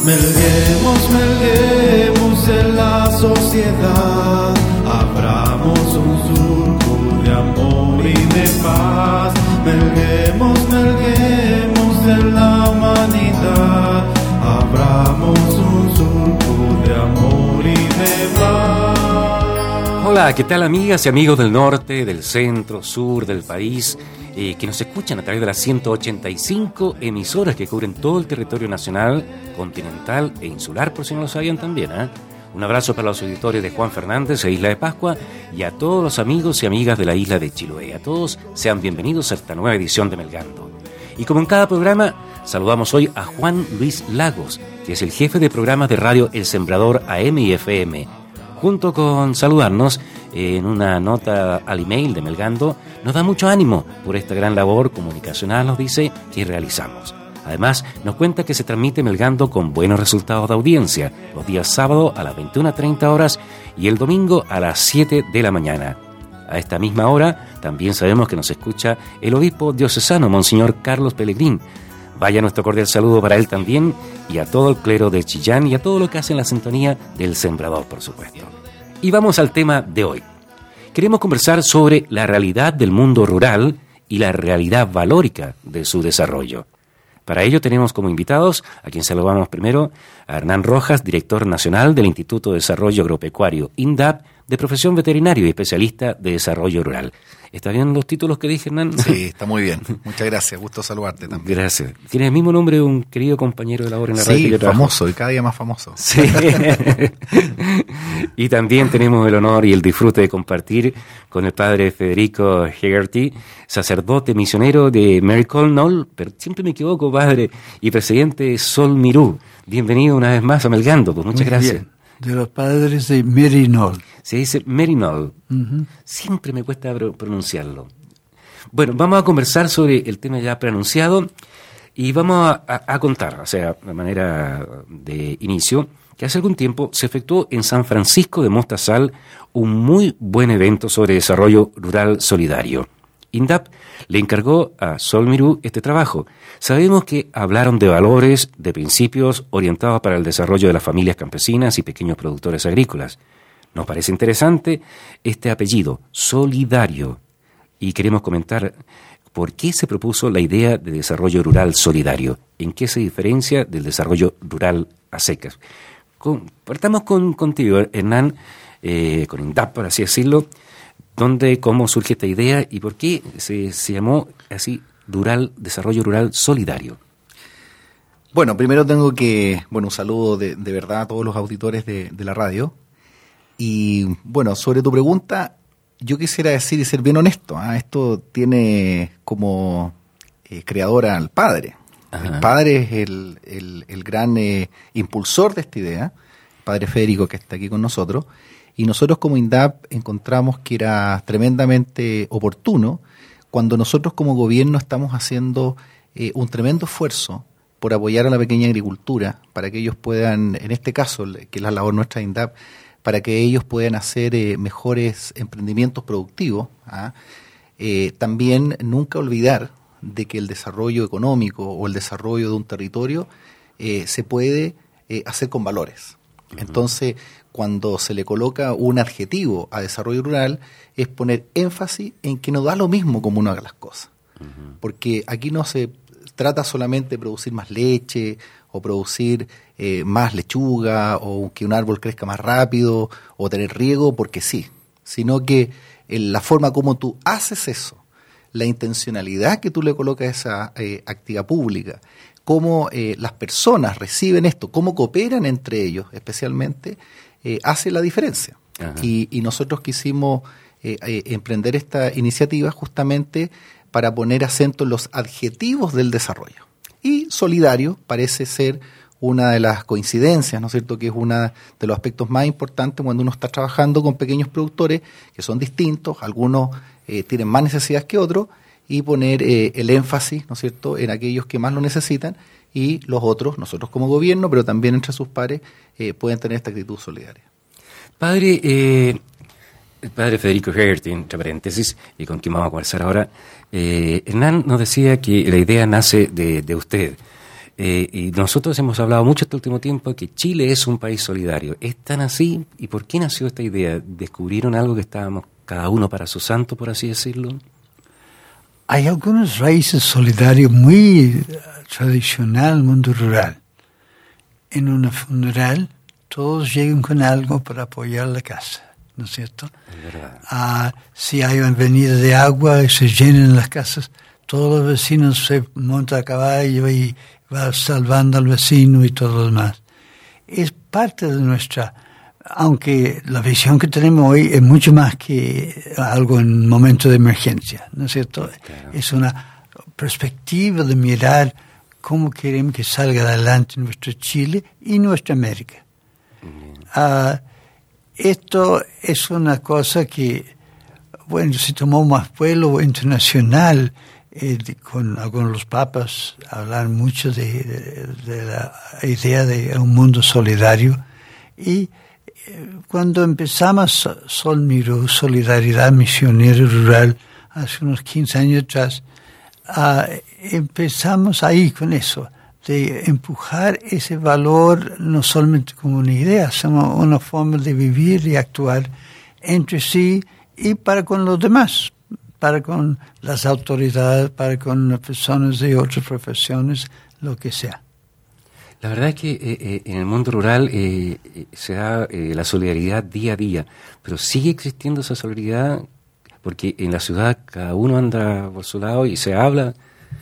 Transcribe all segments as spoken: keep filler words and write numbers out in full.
Melguemos, melguemos en la sociedad, abramos un surco de amor y de paz. Melguemos, melguemos en la humanidad, abramos un surco de amor y de paz. Hola, ¿qué tal amigas y amigos del norte, del centro, sur del país? Eh, que nos escuchan a través de las ciento ochenta y cinco emisoras que cubren todo el territorio nacional, continental e insular, por si no lo sabían también, ¿eh? Un abrazo para los auditores de Juan Fernández e Isla de Pascua y a todos los amigos y amigas de la isla de Chiloé. A todos sean bienvenidos a esta nueva edición de Melgando. Y como en cada programa, saludamos hoy a Juan Luis Lagos, que es el jefe de programas de radio El Sembrador A M y F M. Junto con saludarnos en una nota al email de Melgando, nos da mucho ánimo por esta gran labor comunicacional, nos dice, que realizamos. Además, nos cuenta que se transmite Melgando con buenos resultados de audiencia, los días sábado a las veintiuna treinta horas y el domingo a las siete de la mañana. A esta misma hora, también sabemos que nos escucha el obispo diocesano, Monseñor Carlos Pellegrín. Vaya nuestro cordial saludo para él también y a todo el clero de Chillán y a todo lo que hace en la sintonía del Sembrador, por supuesto. Y vamos al tema de hoy. Queremos conversar sobre la realidad del mundo rural y la realidad valórica de su desarrollo. Para ello tenemos como invitados, a quien saludamos primero, a Hernán Rojas, director nacional del Instituto de Desarrollo Agropecuario, INDAP, de profesión veterinario y especialista de desarrollo rural. ¿Está bien los títulos que dije, Hernán? Sí, está muy bien. Muchas gracias. Gusto saludarte también. Gracias. Tiene el mismo nombre de un querido compañero de labor en la radio. Sí, famoso y cada día más famoso. Sí. Y también tenemos el honor y el disfrute de compartir con el padre Federico Hegarty, sacerdote misionero de Mary Colnall, pero siempre me equivoco, padre, y presidente de Sol Mirú. Bienvenido una vez más a Melgando, pues muchas muy gracias. Bien. De los padres de Merinol. Se dice Merinol. Uh-huh. Siempre me cuesta pronunciarlo. Bueno, vamos a conversar sobre el tema ya preanunciado y vamos a, a, a contar, o sea, de manera de inicio, que hace algún tiempo se efectuó en San Francisco de Mostazal un muy buen evento sobre desarrollo rural solidario. INDAP le encargó a Sol Mirú este trabajo. Sabemos que hablaron de valores, de principios orientados para el desarrollo de las familias campesinas y pequeños productores agrícolas. Nos parece interesante este apellido, solidario, y queremos comentar por qué se propuso la idea de desarrollo rural solidario, en qué se diferencia del desarrollo rural a secas. Con, partamos con, contigo, Hernán, eh, con INDAP, por así decirlo. ¿Dónde, cómo surge esta idea y por qué se, se llamó así rural, desarrollo rural solidario? Bueno, primero tengo que, bueno, un saludo de, de verdad a todos los auditores de, de la radio. Y bueno, sobre tu pregunta, yo quisiera decir y ser bien honesto, ¿eh? Esto tiene como eh, creadora al padre. Ajá. El padre es el, el, el gran eh, impulsor de esta idea, el padre Federico, que está aquí con nosotros. Y nosotros como INDAP encontramos que era tremendamente oportuno cuando nosotros como gobierno estamos haciendo eh, un tremendo esfuerzo por apoyar a la pequeña agricultura, para que ellos puedan, en este caso, que es la labor nuestra de INDAP, para que ellos puedan hacer eh, mejores emprendimientos productivos. ¿ah? Eh, también nunca olvidar de que el desarrollo económico o el desarrollo de un territorio eh, se puede eh, hacer con valores. Uh-huh. Entonces, cuando se le coloca un adjetivo a desarrollo rural, es poner énfasis en que no da lo mismo como uno haga las cosas. Uh-huh. Porque aquí no se trata solamente de producir más leche o producir eh, más lechuga o que un árbol crezca más rápido o tener riego porque sí, sino que en la forma como tú haces eso, la intencionalidad que tú le colocas a esa eh, actividad pública, cómo eh, las personas reciben esto, cómo cooperan entre ellos especialmente, eh, hace la diferencia. Y, y nosotros quisimos eh, eh, emprender esta iniciativa justamente para poner acento en los adjetivos del desarrollo. Y solidario parece ser una de las coincidencias, ¿no es cierto?, que es uno de los aspectos más importantes cuando uno está trabajando con pequeños productores que son distintos, algunos eh, tienen más necesidades que otros, y poner eh, el énfasis, ¿no es cierto?, en aquellos que más lo necesitan, y los otros, nosotros como gobierno, pero también entre sus pares, eh, pueden tener esta actitud solidaria. Padre, eh, el padre Federico Hegarty, entre paréntesis, y con quien vamos a conversar ahora, eh, Hernán nos decía que la idea nace de, de usted. Eh, y nosotros hemos hablado mucho este último tiempo que Chile es un país solidario. ¿Es tan así? ¿Y por qué nació esta idea? ¿Descubrieron algo que estábamos cada uno para su santo, por así decirlo? Hay algunas raíces solidarias muy uh, tradicional del mundo rural. En una funeral, todos llegan con algo para apoyar la casa, ¿no es cierto? Es verdad. Uh, si hay una venida de agua y se llenan las casas, todos los vecinos se montan a caballo y va salvando al vecino y todo lo demás. Es parte de nuestra, aunque la visión que tenemos hoy es mucho más que algo en un momento de emergencia, ¿no es cierto? Claro. Es una perspectiva de mirar cómo queremos que salga adelante nuestro Chile y nuestra América. Uh, esto es una cosa que, bueno, se tomó más vuelo internacional. Eh, de, con algunos de los papas hablar mucho de, de, de la idea de un mundo solidario, y eh, cuando empezamos Sol Miró, Solidaridad Misionera Rural, hace unos quince años atrás, uh, empezamos ahí con eso, de empujar ese valor no solamente como una idea, sino una forma de vivir y actuar entre sí y para con los demás, para con las autoridades, para con las personas de otras profesiones, lo que sea. La verdad es que eh, eh, en el mundo rural eh, eh, se da eh, la solidaridad día a día, pero sigue existiendo esa solidaridad, porque en la ciudad cada uno anda por su lado y se habla.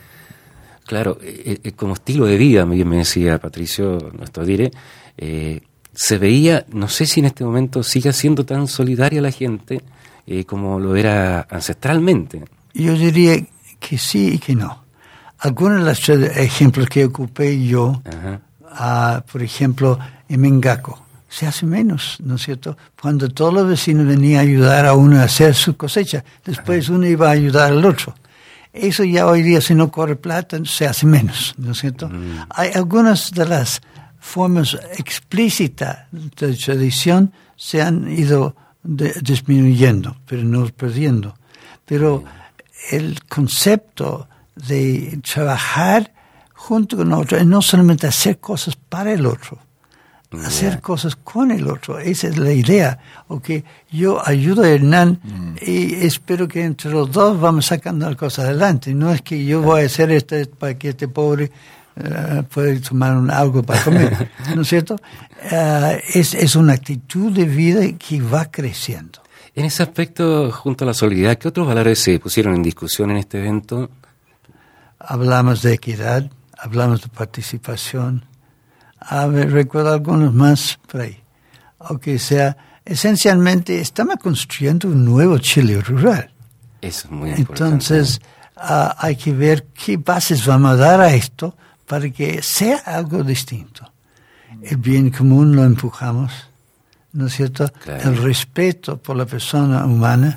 Claro, eh, eh, como estilo de vida, me, me decía Patricio, nuestro dire, eh, se veía, no sé si en este momento sigue siendo tan solidaria la gente, Eh, como lo era ancestralmente. Yo diría que sí y que no. Algunos de los ejemplos que ocupé yo, uh, por ejemplo, en Mengaco, se hace menos, ¿no es cierto? Cuando todos los vecinos venían a ayudar a uno a hacer su cosecha, después Ajá. uno iba a ayudar al otro. Eso ya hoy día, si no corre plata, se hace menos, ¿no es cierto? Mm. Hay algunas de las formas explícitas de tradición se han ido De, disminuyendo, pero no perdiendo. Pero el concepto de trabajar junto con otro es no solamente hacer cosas para el otro, yeah. hacer cosas con el otro. Esa es la idea. Okay, yo ayudo a Hernán mm. y espero que entre los dos vamos sacando las cosas adelante. No es que yo voy a hacer esto para que este pobre Uh, puede tomar un, algo para comer, ¿no es cierto? Uh, es, es una actitud de vida que va creciendo. En ese aspecto, junto a la solidaridad, ¿qué otros valores se pusieron en discusión en este evento? Hablamos de equidad, hablamos de participación, a ver, recuerdo algunos más por ahí. Aunque sea, esencialmente estamos construyendo un nuevo Chile rural. Eso es muy importante. Entonces, uh, hay que ver qué bases vamos a dar a esto para que sea algo distinto. El bien común lo empujamos, ¿no es cierto? Claro. El respeto por la persona humana,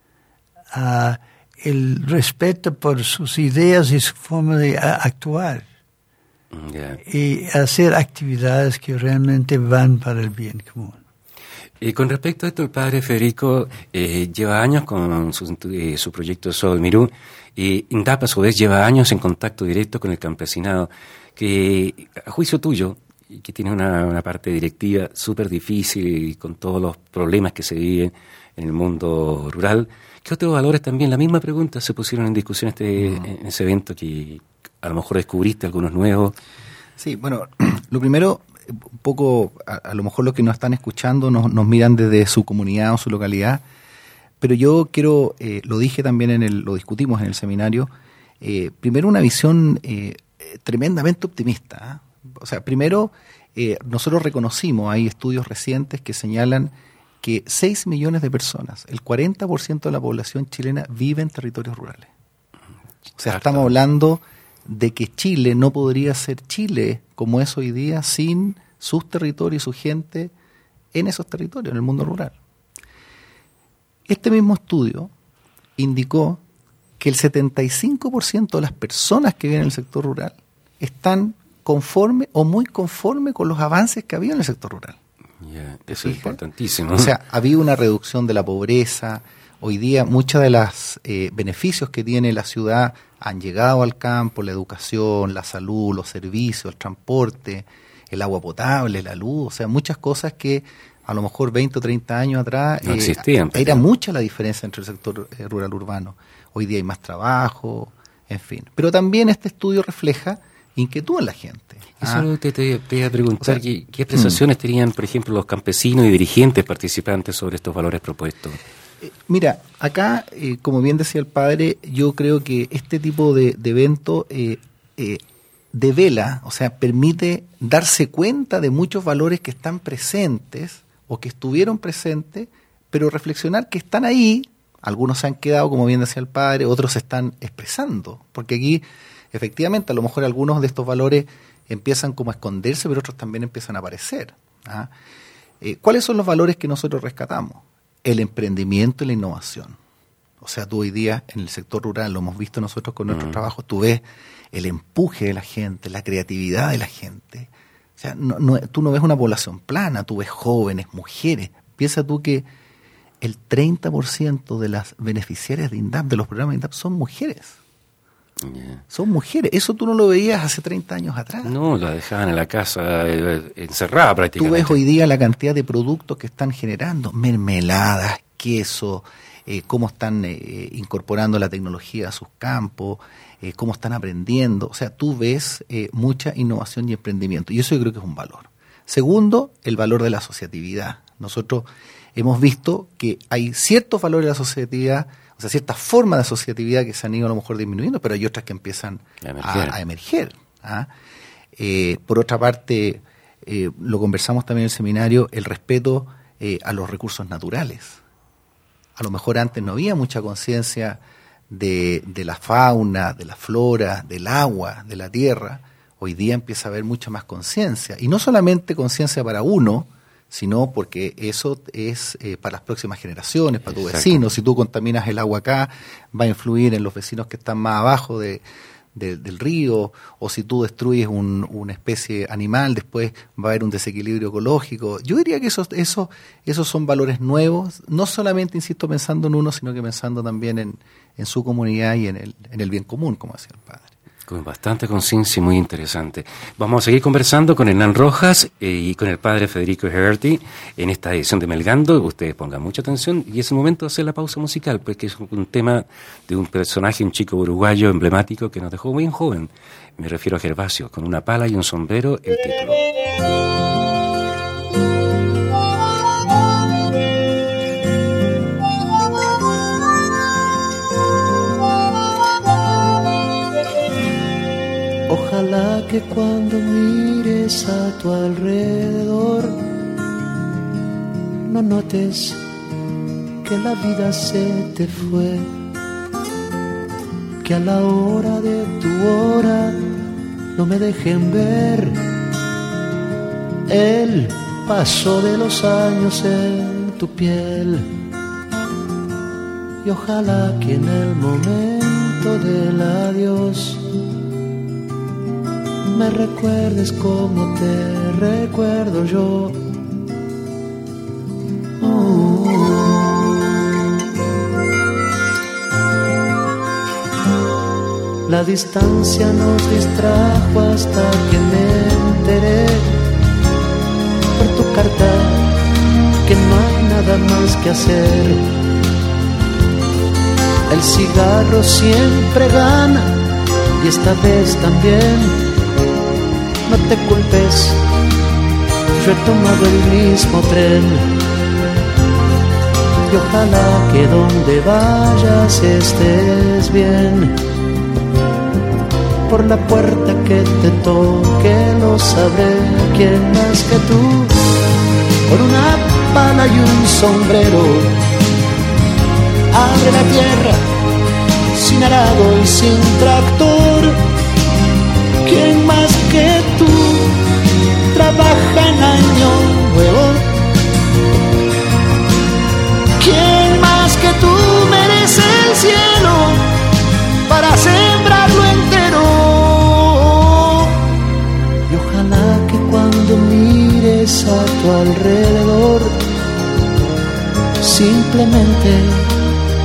uh, el respeto por sus ideas y su forma de uh, actuar, yeah. y hacer actividades que realmente van para el bien común. Y con respecto a esto, el padre Federico eh, lleva años con su, eh, su proyecto Sol Mirú, y INDAP a su vez lleva años en contacto directo con el campesinado, que a juicio tuyo, que tiene una, una parte directiva súper difícil y con todos los problemas que se viven en el mundo rural, ¿qué otros valores también? La misma pregunta se pusieron en discusión este, uh-huh. en ese evento, que a lo mejor descubriste algunos nuevos. Sí, bueno, lo primero, un poco, a, a lo mejor los que nos están escuchando nos, nos miran desde su comunidad o su localidad, pero yo quiero, eh, lo dije también, en el, lo discutimos en el seminario, eh, primero una visión eh, tremendamente optimista. ¿eh? O sea, primero, eh, nosotros reconocimos, hay estudios recientes que señalan que seis millones de personas, el cuarenta por ciento de la población chilena, vive en territorios rurales. O sea, estamos hablando de que Chile no podría ser Chile como es hoy día sin sus territorios y su gente en esos territorios, en el mundo rural. Este mismo estudio indicó que el setenta y cinco por ciento de las personas que viven en el sector rural están conforme o muy conforme con los avances que había en el sector rural. Yeah, eso es importantísimo. O sea, había una reducción de la pobreza, Hoy día muchos de los eh, beneficios que tiene la ciudad han llegado al campo, la educación, la salud, los servicios, el transporte, el agua potable, la luz, o sea, muchas cosas que a lo mejor veinte o treinta años atrás no eh, existían. Era mucha la diferencia entre el sector eh, rural urbano. Hoy día hay más trabajo, en fin. Pero también este estudio refleja inquietud en la gente. Eso ¿ah? te, te, te iba a preguntar, O sea, ¿qué, qué apreciaciones mm. tenían, por ejemplo, los campesinos y dirigentes participantes sobre estos valores propuestos? Eh, mira, acá, eh, como bien decía el padre, yo creo que este tipo de, de evento eh, eh, devela, o sea, permite darse cuenta de muchos valores que están presentes o que estuvieron presentes, pero reflexionar que están ahí, algunos se han quedado, como bien decía el padre, otros se están expresando, porque aquí, efectivamente, a lo mejor algunos de estos valores empiezan como a esconderse, pero otros también empiezan a aparecer. ¿ah? Eh, ¿Cuáles son los valores que nosotros rescatamos? El emprendimiento y la innovación. O sea, tú hoy día en el sector rural, lo hemos visto nosotros con nuestros mm. trabajos, tú ves el empuje de la gente, la creatividad de la gente. O sea, no, no, tú no ves una población plana, tú ves jóvenes, mujeres. Piensa tú que el treinta por ciento de las beneficiarias de INDAP, de los programas de INDAP, son mujeres. Yeah. Son mujeres. Eso tú no lo veías hace treinta años atrás. No, la dejaban en la casa eh, encerrada prácticamente. Tú ves hoy día la cantidad de productos que están generando, mermeladas, queso, eh, cómo están eh, incorporando la tecnología a sus campos, eh, cómo están aprendiendo. O sea, tú ves eh, mucha innovación y emprendimiento. Y eso yo creo que es un valor. Segundo, el valor de la asociatividad. Nosotros hemos visto que hay ciertos valores de la asociatividad, o sea, ciertas formas de asociatividad que se han ido a lo mejor disminuyendo, pero hay otras que empiezan a emerger. A, a emerger ¿ah? eh, por otra parte, eh, lo conversamos también en el seminario, el respeto eh, a los recursos naturales. A lo mejor antes no había mucha conciencia de, de la fauna, de la flora, del agua, de la tierra. Hoy día empieza a haber mucha más conciencia. Y no solamente conciencia para uno, sino porque eso es eh, para las próximas generaciones, para tu Exacto. vecino. Si tú contaminas el agua acá, va a influir en los vecinos que están más abajo de, de, del río, o si tú destruyes un, una especie animal, después va a haber un desequilibrio ecológico. Yo diría que esos, esos, esos son valores nuevos, no solamente, insisto, pensando en uno, sino que pensando también en, en su comunidad y en el, en el bien común, como decía el padre. Con bastante conciencia y muy interesante. Vamos a seguir conversando con Hernán Rojas eh, y con el padre Federico Hegarty en esta edición de Melgando. Ustedes pongan mucha atención y es el momento de hacer la pausa musical, pues que es un tema de un personaje, un chico uruguayo emblemático que nos dejó muy joven. Me refiero a Gervasio, con una pala y un sombrero, el título. Ojalá que cuando mires a tu alrededor no notes que la vida se te fue, que a la hora de tu hora no me dejen ver el paso de los años en tu piel. Y ojalá que en el momento del adiós me recuerdes como te recuerdo yo. Oh. La distancia nos distrajo hasta que me enteré por tu carta que no hay nada más que hacer. El cigarro siempre gana y esta vez también. No te culpes, yo he tomado el mismo tren. Y ojalá que donde vayas estés bien. Por la puerta que te toque lo sabré, quién más que tú. Por una pala y un sombrero, abre la tierra, sin arado y sin tractor. ¿Quién más que tú trabaja en año nuevo? ¿Quién más que tú merece el cielo para sembrarlo entero? Y ojalá que cuando mires a tu alrededor simplemente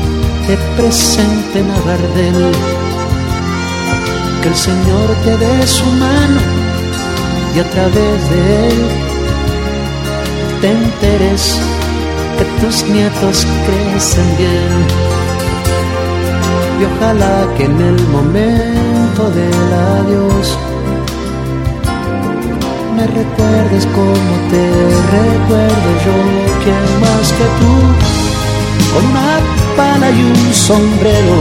te presenten a Gardel, que el Señor te dé su mano y a través de él te enteres que tus nietos crecen bien. Y ojalá que en el momento del adiós me recuerdes como te recuerdo yo, quien más que tú, con una pala y un sombrero,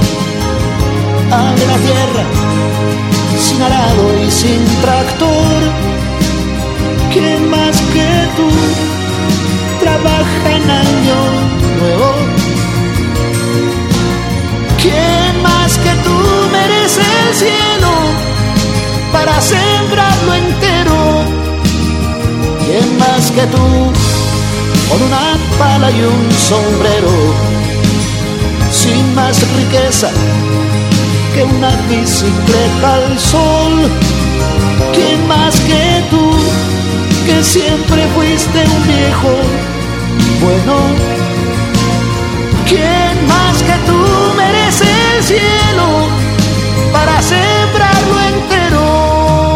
abre la tierra, sin arado y sin tractor. ¿Quién más que tú trabaja en año nuevo? ¿Quién más que tú merece el cielo para sembrarlo entero? ¿Quién más que tú, con una pala y un sombrero, sin más riqueza que una bicicleta al sol? ¿Quién más que tú, que siempre fuiste un viejo bueno? ¿Quién más que tú merece el cielo para sembrarlo entero?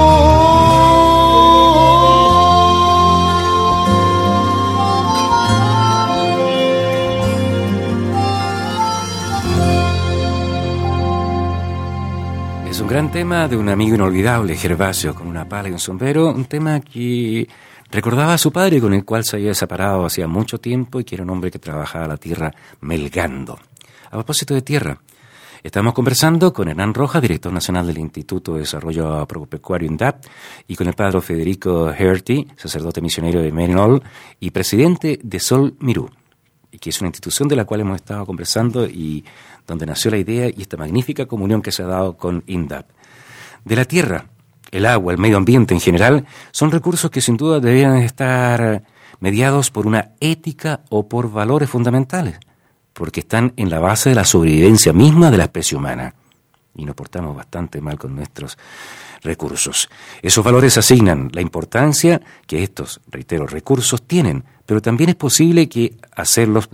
Es un gran tema de un amigo inolvidable, Gervasio, con una pala y un sombrero, un tema que recordaba a su padre, con el cual se había separado hacía mucho tiempo y que era un hombre que trabajaba la tierra melgando. A propósito de tierra, estamos conversando con Hernán Rojas, director nacional del Instituto de Desarrollo Agropecuario INDAP, y con el padre Federico Herty, sacerdote misionero de Menol y presidente de Sol Mirú, que es una institución de la cual hemos estado conversando y donde nació la idea y esta magnífica comunión que se ha dado con INDAP. De la tierra, el agua, el medio ambiente en general, son recursos que sin duda deberían estar mediados por una ética o por valores fundamentales, porque están en la base de la sobrevivencia misma de la especie humana. Y nos portamos bastante mal con nuestros recursos. Esos valores asignan la importancia que estos, reitero, recursos tienen, pero también es posible que hacerlos,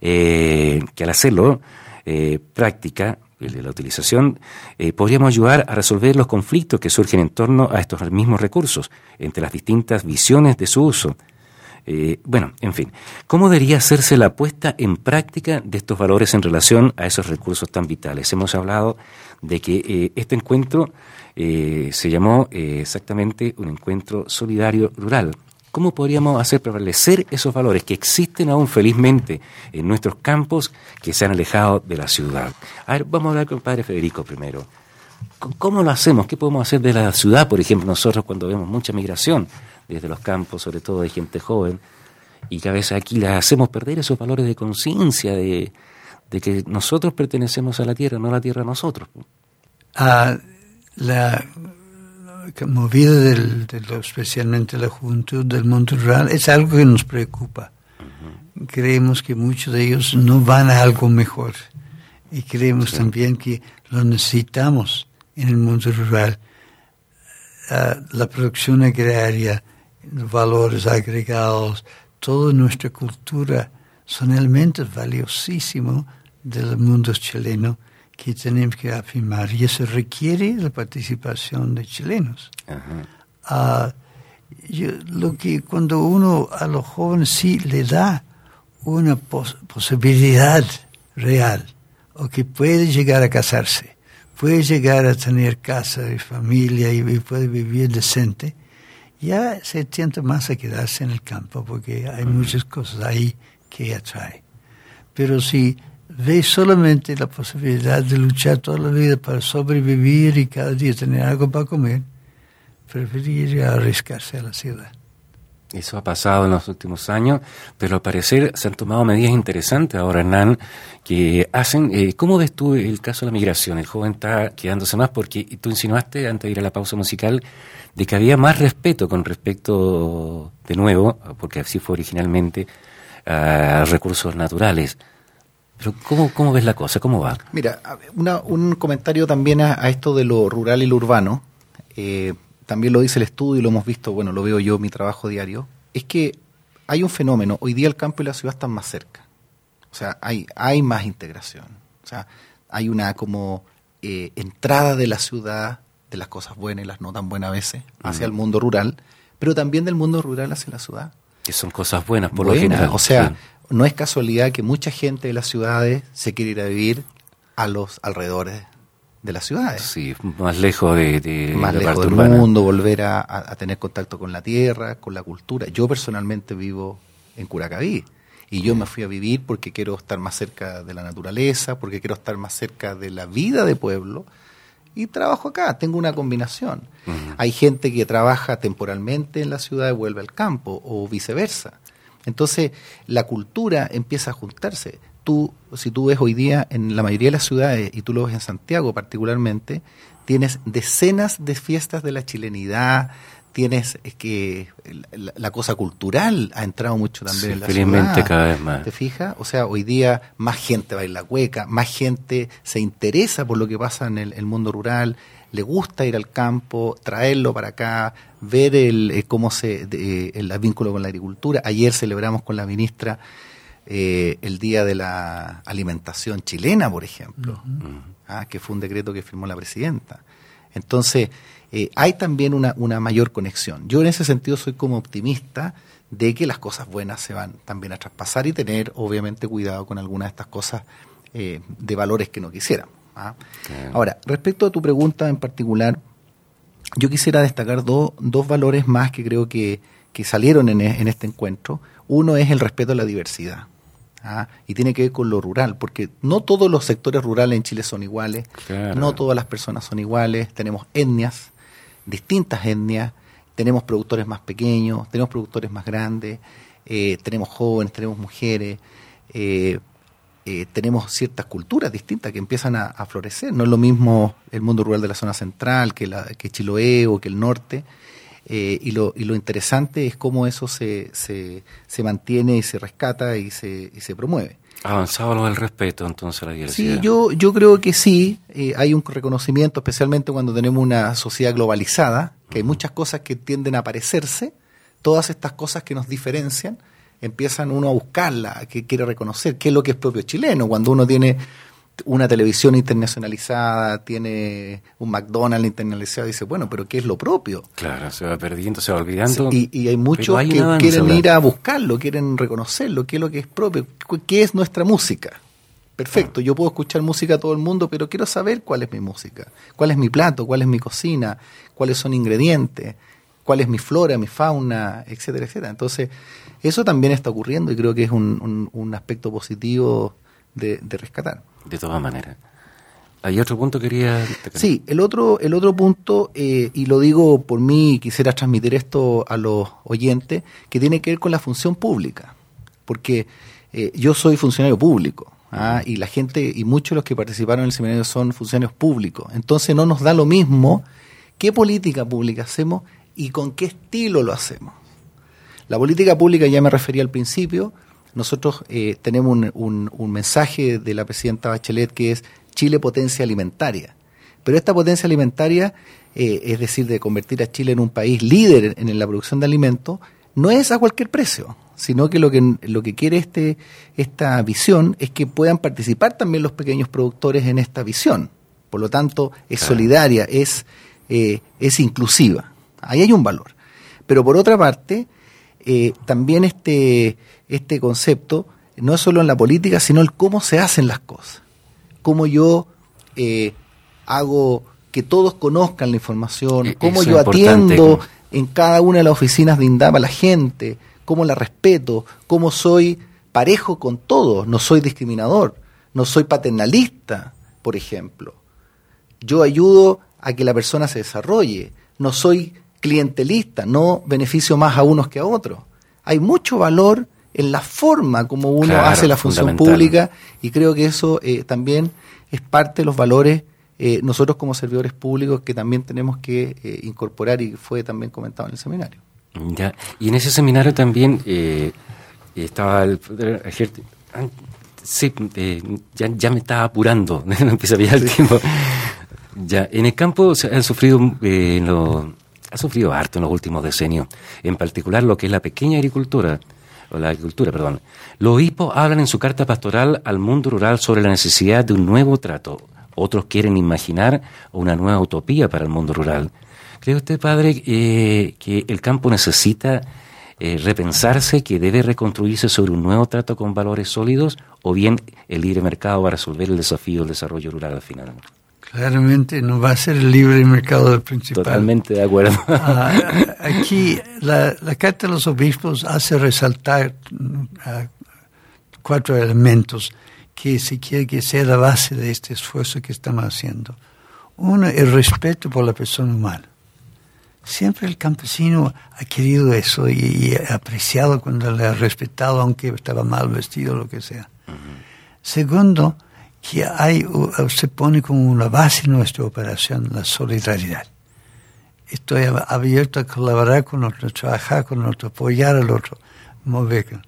eh, que al hacerlo eh, práctica, el de la utilización, eh, podríamos ayudar a resolver los conflictos que surgen en torno a estos mismos recursos, entre las distintas visiones de su uso. Eh, bueno, en fin, ¿cómo debería hacerse la puesta en práctica de estos valores en relación a esos recursos tan vitales? Hemos hablado de que eh, este encuentro eh, se llamó eh, exactamente un encuentro solidario rural. ¿Cómo podríamos hacer prevalecer esos valores que existen aún felizmente en nuestros campos que se han alejado de la ciudad? A ver, vamos a hablar con el padre Federico primero. ¿Cómo lo hacemos? ¿Qué podemos hacer de la ciudad, por ejemplo, nosotros cuando vemos mucha migración desde los campos, sobre todo de gente joven, y que a veces aquí les hacemos perder esos valores de conciencia, de, de que nosotros pertenecemos a la tierra, no la tierra a nosotros? Ah, la movida del, de lo, especialmente la juventud del mundo rural es algo que nos preocupa. Uh-huh. Creemos que muchos de ellos no van a algo mejor y creemos sí. también que lo necesitamos en el mundo rural. Uh, la producción agraria, los valores agregados, toda nuestra cultura son elementos valiosísimos del mundo chileno que tenemos que afirmar, y eso requiere la participación de chilenos. Uh, yo, lo que cuando uno a los jóvenes sí le da una pos- posibilidad real, o que puede llegar a casarse, puede llegar a tener casa y familia y, y puede vivir decente, ya se tiende más a quedarse en el campo porque hay muchas cosas ahí que atrae. Pero si ve solamente la posibilidad de luchar toda la vida para sobrevivir y cada día tener algo para comer, preferiría arriesgarse a la ciudad. Eso ha pasado en los últimos años, pero al parecer se han tomado medidas interesantes ahora, Hernán, que hacen... Eh, ¿Cómo ves tú el caso de la migración? El joven está quedándose más porque tú insinuaste, antes de ir a la pausa musical, de que había más respeto con respecto, de nuevo, porque así fue originalmente, a recursos naturales. Pero ¿cómo, cómo ves la cosa? ¿Cómo va? Mira, una, un comentario también a, a esto de lo rural y lo urbano. Eh, también lo dice el estudio y lo hemos visto, bueno, lo veo yo en mi trabajo diario, es que hay un fenómeno, hoy día el campo y la ciudad están más cerca. O sea, hay, hay más integración. O sea, hay una como eh, entrada de la ciudad, de las cosas buenas y las no tan buenas a veces, hacia uh-huh. el mundo rural, pero también del mundo rural hacia la ciudad. Que son cosas buenas por Buena, lo general. O sea, sí. no es casualidad que mucha gente de las ciudades se quiere ir a vivir a los alrededores de las ciudades. Sí, más lejos de, de más la lejos parte del urbana. mundo, volver a, a tener contacto con la tierra, con la cultura. Yo personalmente vivo en Curacaví y yo me fui a vivir porque quiero estar más cerca de la naturaleza, porque quiero estar más cerca de la vida de pueblo y trabajo acá, tengo una combinación. Uh-huh. Hay gente que trabaja temporalmente en la ciudad y vuelve al campo o viceversa. Entonces la cultura empieza a juntarse. Tú, si tú ves hoy día en la mayoría de las ciudades, y tú lo ves en Santiago particularmente, tienes decenas de fiestas de la chilenidad, tienes es que la, la cosa cultural ha entrado mucho también sí, en la felizmente ciudad. Cada vez más. ¿Te fijas? O sea, hoy día más gente baila cueca, más gente se interesa por lo que pasa en el, el mundo rural, le gusta ir al campo, traerlo para acá, ver el eh, cómo se de, el vínculo con la agricultura. Ayer celebramos con la ministra eh, el Día de la Alimentación Chilena, por ejemplo, uh-huh. ah, que fue un decreto que firmó la presidenta. Entonces, eh, hay también una, una mayor conexión. Yo en ese sentido soy como optimista de que las cosas buenas se van también a traspasar y tener, obviamente, cuidado con algunas de estas cosas eh, de valores que no quisiéramos. ¿ah? Okay. Ahora, respecto a tu pregunta en particular, yo quisiera destacar do, dos valores más que creo que, que salieron en, en este encuentro. Uno es el respeto a la diversidad. ¿ah? Y tiene que ver con lo rural, porque no todos los sectores rurales en Chile son iguales, claro. no todas las personas son iguales, tenemos etnias, distintas etnias, tenemos productores más pequeños, tenemos productores más grandes, eh, tenemos jóvenes, tenemos mujeres, eh, eh, tenemos ciertas culturas distintas que empiezan a, a florecer. No es lo mismo el mundo rural de la zona central que, la, que Chiloé o que el norte. Eh, y, lo, y lo interesante es cómo eso se, se, se mantiene y se rescata y se, y se promueve. Avanzado lo del respeto, entonces, a la diversidad. Sí, yo, yo creo que sí. Eh, hay un reconocimiento, especialmente cuando tenemos una sociedad globalizada, que uh-huh. hay muchas cosas que tienden a parecerse. Todas estas cosas que nos diferencian, empiezan uno a buscarla, que quiere reconocer qué es lo que es propio chileno. Cuando uno tiene una televisión internacionalizada, tiene un McDonald's internacionalizado, dice, bueno, pero ¿qué es lo propio? Claro, se va perdiendo, se va olvidando. Sí, y, y hay muchos hay que quieren ir a buscarlo, quieren reconocerlo, qué es lo que es propio, qué es nuestra música. Perfecto, yo puedo escuchar música a todo el mundo, pero quiero saber cuál es mi música, cuál es mi plato, cuál es mi cocina, cuáles son ingredientes, cuál es mi flora, mi fauna, etcétera, etcétera. Entonces, eso también está ocurriendo y creo que es un, un, un aspecto positivo de, de rescatar. De todas maneras. ¿Hay otro punto que quería destacar? Sí, el otro, el otro punto, eh, y lo digo por mí, quisiera transmitir esto a los oyentes, que tiene que ver con la función pública. Porque eh, yo soy funcionario público, ¿ah? y la gente, y muchos de los que participaron en el seminario son funcionarios públicos. Entonces no nos da lo mismo qué política pública hacemos y con qué estilo lo hacemos. La política pública, ya me refería al principio. Nosotros eh, tenemos un, un, un mensaje de la presidenta Bachelet que es Chile potencia alimentaria. Pero esta potencia alimentaria, eh, es decir, de convertir a Chile en un país líder en, en la producción de alimentos, no es a cualquier precio, sino que lo que, lo que quiere este, esta visión es que puedan participar también los pequeños productores en esta visión. Por lo tanto, es solidaria, es, eh, es inclusiva. Ahí hay un valor. Pero por otra parte, eh, también este... Este concepto no es solo en la política, sino el cómo se hacen las cosas. Cómo yo eh, hago que todos conozcan la información, cómo yo atiendo en cada una de las oficinas de INDAP a la gente, cómo la respeto, cómo soy parejo con todos, no soy discriminador, no soy paternalista, por ejemplo. Yo ayudo a que la persona se desarrolle, no soy clientelista, no beneficio más a unos que a otros. Hay mucho valor en la forma como uno claro, hace la función pública y creo que eso eh, también es parte de los valores eh, nosotros como servidores públicos que también tenemos que eh, incorporar y fue también comentado en el seminario. Ya, y en ese seminario también eh, estaba el sí, eh, ya, ya me estaba apurando, no empieza a pillar el sí. tiempo. Ya, en el campo se han sufrido eh, en lo, ha sufrido harto en los últimos decenios, en particular lo que es la pequeña agricultura. o la agricultura, perdón. Los obispos hablan en su carta pastoral al mundo rural sobre la necesidad de un nuevo trato. Otros quieren imaginar una nueva utopía para el mundo rural. ¿Cree usted, padre, eh, que el campo necesita eh, repensarse, que debe reconstruirse sobre un nuevo trato con valores sólidos, o bien el libre mercado va a resolver el desafío del desarrollo rural al final? Claramente no va a ser el libre mercado el principal. Totalmente de acuerdo. Ah, aquí la, la Carta de los Obispos hace resaltar uh, cuatro elementos que se quiere que sea la base de este esfuerzo que estamos haciendo. Uno, el respeto por la persona humana. Siempre el campesino ha querido eso y, y ha apreciado cuando le ha respetado, aunque estaba mal vestido o lo que sea. Uh-huh. Segundo, que hay, se pone como una base en nuestra operación la solidaridad. Estoy abierto a colaborar con otro, a trabajar con otro, apoyar al otro, mover.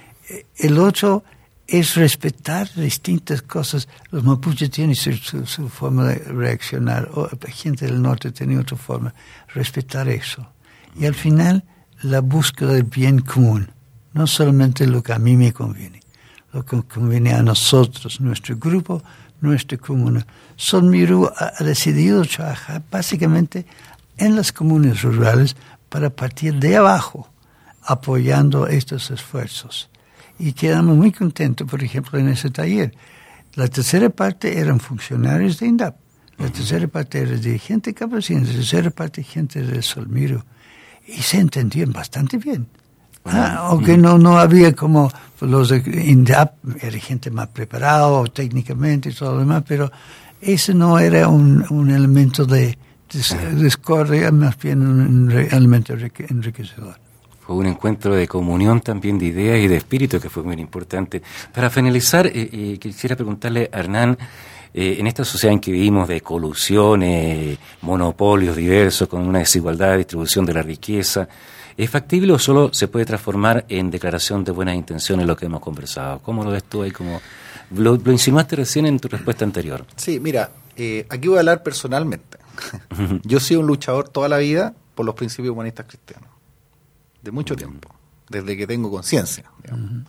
El otro es respetar distintas cosas. Los mapuches tienen su, su, su forma de reaccionar, o la gente del norte tiene otra forma. Respetar eso. Y al final, la búsqueda del bien común, no solamente lo que a mí me conviene, lo que conviene a nosotros, nuestro grupo, nuestra comuna. Solmiru ha, ha decidido trabajar básicamente en las comunas rurales para partir de abajo, apoyando estos esfuerzos. Y quedamos muy contentos, por ejemplo, en ese taller. La tercera parte eran funcionarios de INDAP, la tercera parte era dirigente campesina, la tercera parte gente de Solmiru. Y se entendían bastante bien. Ah, aunque no, no había como los de INDAP, era gente más preparada técnicamente y todo lo demás, pero ese no era un, un elemento de discordia, más bien un elemento enriquecedor. Fue un encuentro de comunión también de ideas y de espíritu que fue muy importante. Para finalizar, eh, eh, quisiera preguntarle a Hernán, eh, en esta sociedad en que vivimos de colusiones, monopolios diversos, con una desigualdad de distribución de la riqueza, ¿es factible o solo se puede transformar en declaración de buenas intenciones lo que hemos conversado? ¿Cómo lo ves tú ahí? Como lo, lo insinuaste recién en tu respuesta anterior. Sí, mira, eh, aquí voy a hablar personalmente. Yo he sido un luchador toda la vida por los principios humanistas cristianos, de mucho tiempo, desde que tengo conciencia. Uh-huh.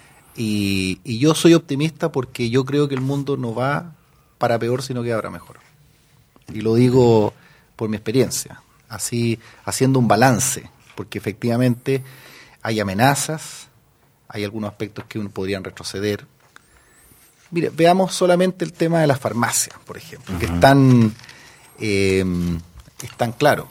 Y, y yo soy optimista porque yo creo que el mundo no va para peor, sino que habrá mejor. Y lo digo por mi experiencia, así haciendo un balance, porque efectivamente hay amenazas, hay algunos aspectos que uno podrían retroceder. Mire, veamos solamente el tema de las farmacias, por ejemplo, uh-huh. que es tan, eh, es tan claro.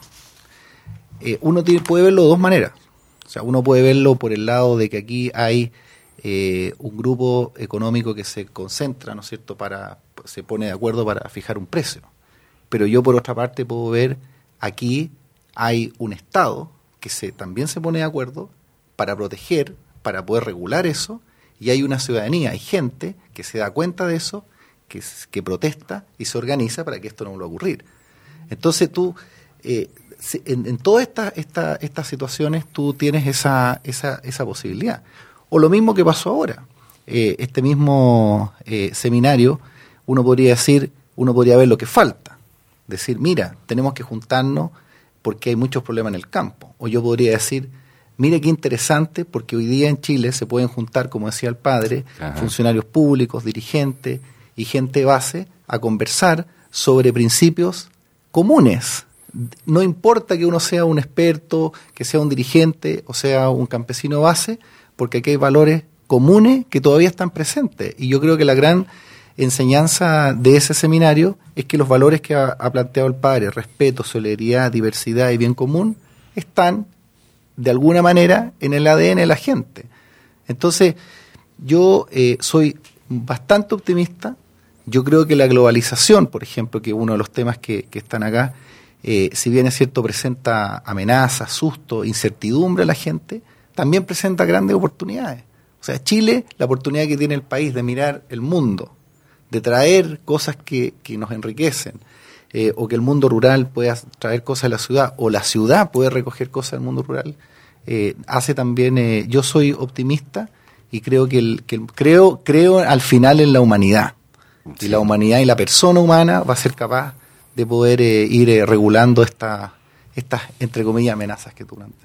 Eh, uno tiene, puede verlo de dos maneras. O sea, uno puede verlo por el lado de que aquí hay eh, un grupo económico que se concentra, ¿no es cierto?, para, se pone de acuerdo para fijar un precio. Pero yo, por otra parte, puedo ver aquí hay un Estado que se, también se pone de acuerdo para proteger, para poder regular eso, y hay una ciudadanía, hay gente que se da cuenta de eso, que, que protesta y se organiza para que esto no vuelva a ocurrir. Entonces tú, eh, en, en todas estas esta, estas situaciones, tú tienes esa, esa, esa posibilidad. O lo mismo que pasó ahora, eh, este mismo eh, seminario, uno podría decir, uno podría ver lo que falta, decir, mira, tenemos que juntarnos porque hay muchos problemas en el campo. O yo podría decir, mire qué interesante, porque hoy día en Chile se pueden juntar, como decía el padre, Ajá. funcionarios públicos, dirigentes y gente base a conversar sobre principios comunes. No importa que uno sea un experto, que sea un dirigente o sea un campesino base, porque aquí hay valores comunes que todavía están presentes. Y yo creo que la gran enseñanza de ese seminario es que los valores que ha, ha planteado el padre, respeto, solidaridad, diversidad y bien común, están de alguna manera en el A D N de la gente. Entonces, yo eh, soy bastante optimista. Yo creo que la globalización, por ejemplo, que es uno de los temas que, que están acá, eh, si bien es cierto presenta amenazas, susto, incertidumbre a la gente, también presenta grandes oportunidades. O sea, Chile, la oportunidad que tiene el país de mirar el mundo, de traer cosas que, que nos enriquecen, eh, o que el mundo rural pueda traer cosas a la ciudad, o la ciudad puede recoger cosas del mundo rural, eh, hace también, eh, yo soy optimista y creo que, el, que el, creo, creo al final en la humanidad. Sí. Y la humanidad y la persona humana va a ser capaz de poder eh, ir eh, regulando esta, estas, entre comillas, amenazas que tú planteas.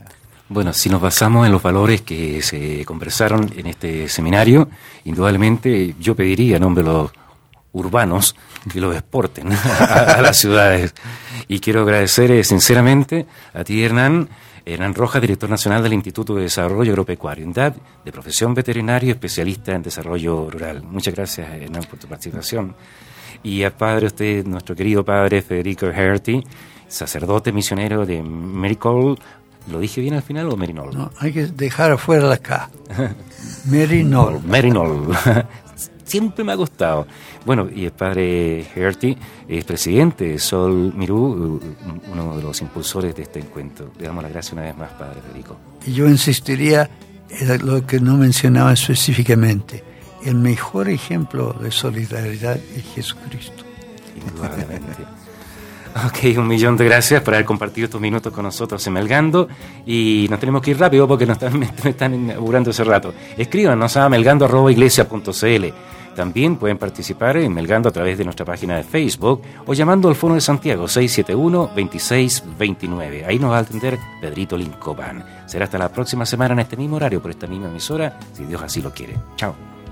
Bueno, si nos basamos en los valores que se conversaron en este seminario, indudablemente yo pediría en nombre de los urbanos que los exporten a, a las ciudades. Y quiero agradecer eh, sinceramente a ti, Hernán, Hernán Rojas, director nacional del Instituto de Desarrollo Agropecuario, INDAP, de profesión veterinario y especialista en desarrollo rural. Muchas gracias, Hernán, por tu participación. Y al padre, usted, nuestro querido padre Federico Herty, sacerdote misionero de Mericoll. ¿Lo dije bien al final o Merinol? No, hay que dejar afuera la K. Merinol. Merinol. Siempre me ha gustado. Bueno, y el padre Herty es presidente de Sol Mirú, uno de los impulsores de este encuentro. Le damos las gracias una vez más, padre Federico. Y yo insistiría en lo que no mencionaba específicamente. El mejor ejemplo de solidaridad es Jesucristo. Indudablemente. Ok, un millón de gracias por haber compartido estos minutos con nosotros en Melgando, y nos tenemos que ir rápido porque nos están, me, me están inaugurando hace rato. Escríbanos a melgando arroba iglesia punto c l. También pueden participar en Melgando a través de nuestra página de Facebook o llamando al Fono de Santiago seis siete uno, veintiséis veintinueve. Ahí nos va a atender Pedrito Lincopán. Será hasta la próxima semana en este mismo horario por esta misma emisora, si Dios así lo quiere. Chao.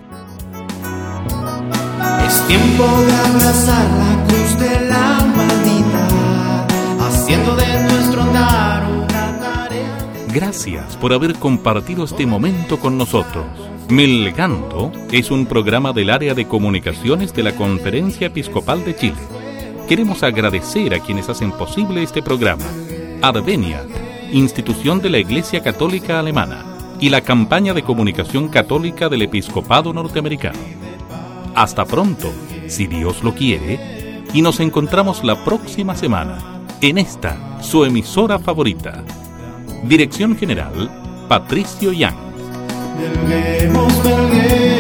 Es tiempo de abrazar la cruz de la humanidad, haciendo de nuestro andar una tarea. Gracias por haber compartido este momento con nosotros. Melgando es un programa del área de comunicaciones de la Conferencia Episcopal de Chile. Queremos agradecer a quienes hacen posible este programa: Adveniat, institución de la Iglesia Católica Alemana, y la campaña de comunicación católica del Episcopado Norteamericano. Hasta pronto, si Dios lo quiere, y nos encontramos la próxima semana en esta, su emisora favorita. Dirección General, Patricio Yang. Melguemos, melguemos.